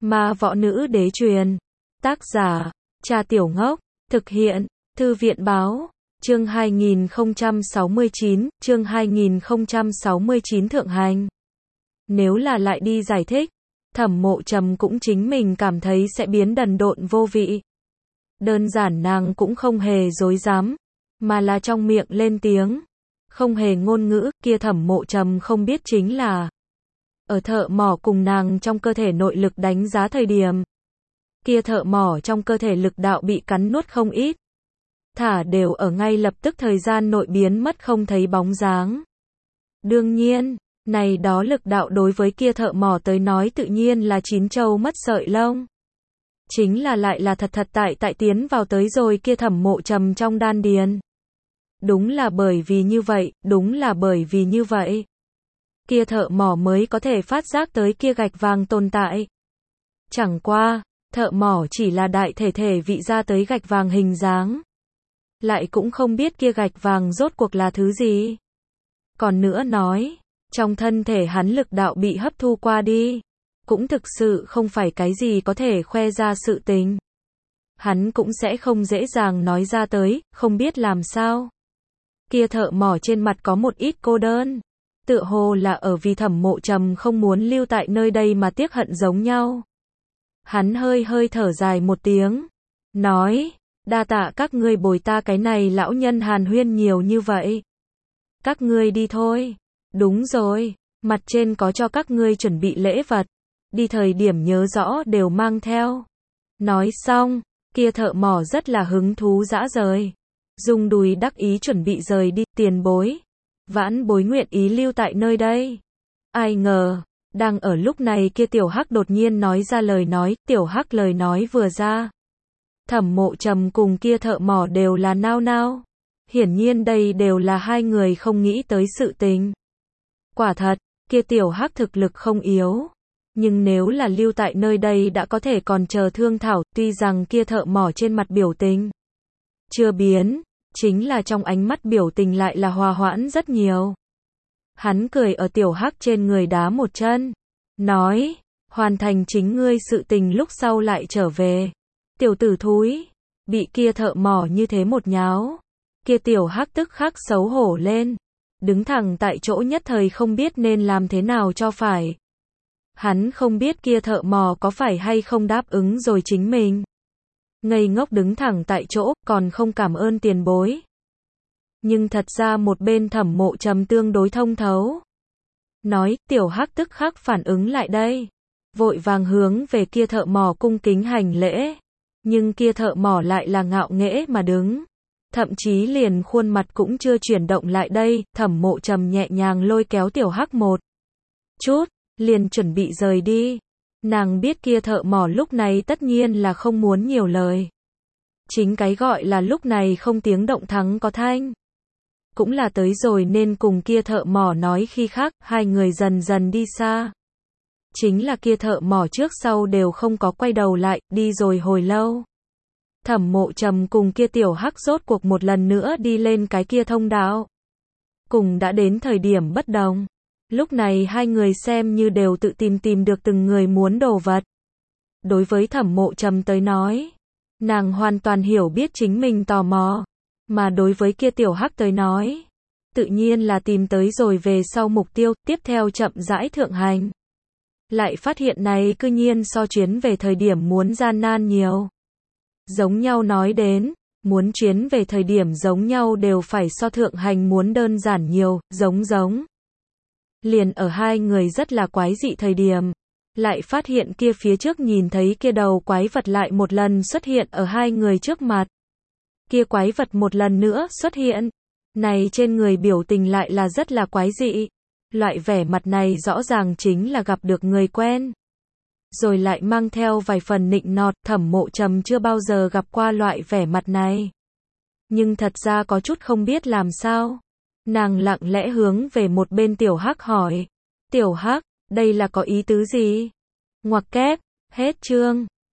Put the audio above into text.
Ma võ nữ đế truyền. Tác giả, Trà Tiểu Ngốc. Thực hiện, Thư viện báo. Chương 2069, chương 2069 thượng hành. Nếu là lại đi giải thích, Thẩm Mộ Trầm cũng chính mình cảm thấy sẽ biến đần độn vô vị. Đơn giản nàng cũng không hề dối dám, mà là trong miệng lên tiếng, không hề ngôn ngữ. Kia Thẩm Mộ Trầm không biết chính là ở thợ mỏ cùng nàng trong cơ thể nội lực đánh giá thời điểm, kia thợ mỏ trong cơ thể lực đạo bị cắn nuốt không ít, thả đều ở ngay lập tức thời gian nội biến mất không thấy bóng dáng. Đương nhiên, này đó lực đạo đối với kia thợ mỏ tới nói tự nhiên là chín châu mất sợi lông. Chính là lại là thật tại tiến vào tới rồi kia Thẩm Mộ Trầm trong đan điền. Đúng là bởi vì như vậy, kia thợ mỏ mới có thể phát giác tới kia gạch vàng tồn tại. Chẳng qua, thợ mỏ chỉ là đại thể vị ra tới gạch vàng hình dáng, lại cũng không biết kia gạch vàng rốt cuộc là thứ gì. Còn nữa nói, trong thân thể hắn lực đạo bị hấp thu qua đi, cũng thực sự không phải cái gì có thể khoe ra sự tình. Hắn cũng sẽ không dễ dàng nói ra tới, không biết làm sao. Kia thợ mỏ trên mặt có một ít cô đơn, tựa hồ là ở vì Thẩm Mộ Trầm không muốn lưu tại nơi đây mà tiếc hận giống nhau. Hắn hơi thở dài một tiếng, nói, đa tạ các ngươi bồi ta cái này lão nhân hàn huyên nhiều như vậy. Các ngươi đi thôi. Đúng rồi, mặt trên có cho các ngươi chuẩn bị lễ vật, đi thời điểm nhớ rõ đều mang theo. Nói xong, kia thợ mỏ rất là hứng thú dã rời, dùng đùi đắc ý chuẩn bị rời đi. Tiền bối, vãn bối nguyện ý lưu tại nơi đây. Ai ngờ, đang ở lúc này kia Tiểu Hắc đột nhiên nói ra lời nói. Tiểu Hắc lời nói vừa ra, Thẩm Mộ Trầm cùng kia thợ mỏ đều là nao nao. Hiển nhiên đây đều là hai người không nghĩ tới sự tình. Quả thật, kia Tiểu Hắc thực lực không yếu, nhưng nếu là lưu tại nơi đây đã có thể còn chờ thương thảo. Tuy rằng kia thợ mỏ trên mặt biểu tình chưa biến, chính là trong ánh mắt biểu tình lại là hòa hoãn rất nhiều. Hắn cười ở Tiểu Hắc trên người đá một chân, nói, hoàn thành chính ngươi sự tình lúc sau lại trở về. Tiểu tử thúi, bị kia thợ mỏ như thế một nháo, kia Tiểu Hắc tức khắc xấu hổ lên, đứng thẳng tại chỗ nhất thời không biết nên làm thế nào cho phải. Hắn không biết kia thợ mỏ có phải hay không đáp ứng rồi chính mình. Ngây ngốc đứng thẳng tại chỗ, còn không cảm ơn tiền bối. Nhưng thật ra một bên Thẩm Mộ Trầm tương đối thông thấu, nói. Tiểu Hắc tức khắc phản ứng lại đây, vội vàng hướng về kia thợ mỏ cung kính hành lễ. Nhưng kia thợ mỏ lại là ngạo nghễ mà đứng, thậm chí liền khuôn mặt cũng chưa chuyển động lại đây. Thẩm Mộ Trầm nhẹ nhàng lôi kéo Tiểu Hắc một chút, liền chuẩn bị rời đi. Nàng biết kia thợ mỏ lúc này tất nhiên là không muốn nhiều lời. Chính cái gọi là lúc này không tiếng động thắng có thanh. Cũng là tới rồi nên cùng kia thợ mỏ nói khi khác. Hai người dần dần đi xa. Chính là kia thợ mỏ trước sau đều không có quay đầu lại, đi rồi hồi lâu. Thẩm Mộ Trầm cùng kia Tiểu Hắc rốt cuộc một lần nữa đi lên cái kia thông đạo. Cùng đã đến thời điểm bất đồng. Lúc này hai người xem như đều tự tìm được từng người muốn đồ vật. Đối với Thẩm Mộ Trầm tới nói, nàng hoàn toàn hiểu biết chính mình tò mò. Mà đối với kia Tiểu Hắc tới nói, tự nhiên là tìm tới rồi về sau mục tiêu. Tiếp theo chậm rãi thượng hành. Lại phát hiện này cư nhiên so chuyến về thời điểm muốn gian nan nhiều. Giống nhau nói đến, muốn chuyến về thời điểm giống nhau đều phải so thượng hành muốn đơn giản nhiều, giống. Liền ở hai người rất là quái dị thời điểm, lại phát hiện kia phía trước nhìn thấy kia đầu quái vật lại một lần xuất hiện ở hai người trước mặt. Kia quái vật một lần nữa xuất hiện, này trên người biểu tình lại là rất là quái dị. Loại vẻ mặt này rõ ràng chính là gặp được người quen. Rồi lại mang theo vài phần nịnh nọt. Thẩm Mộ Trầm chưa bao giờ gặp qua loại vẻ mặt này. Nhưng thật ra có chút không biết làm sao. Nàng lặng lẽ hướng về một bên Tiểu Hắc hỏi. Tiểu Hắc, đây là có ý tứ gì? Ngoặc kép, hết chương.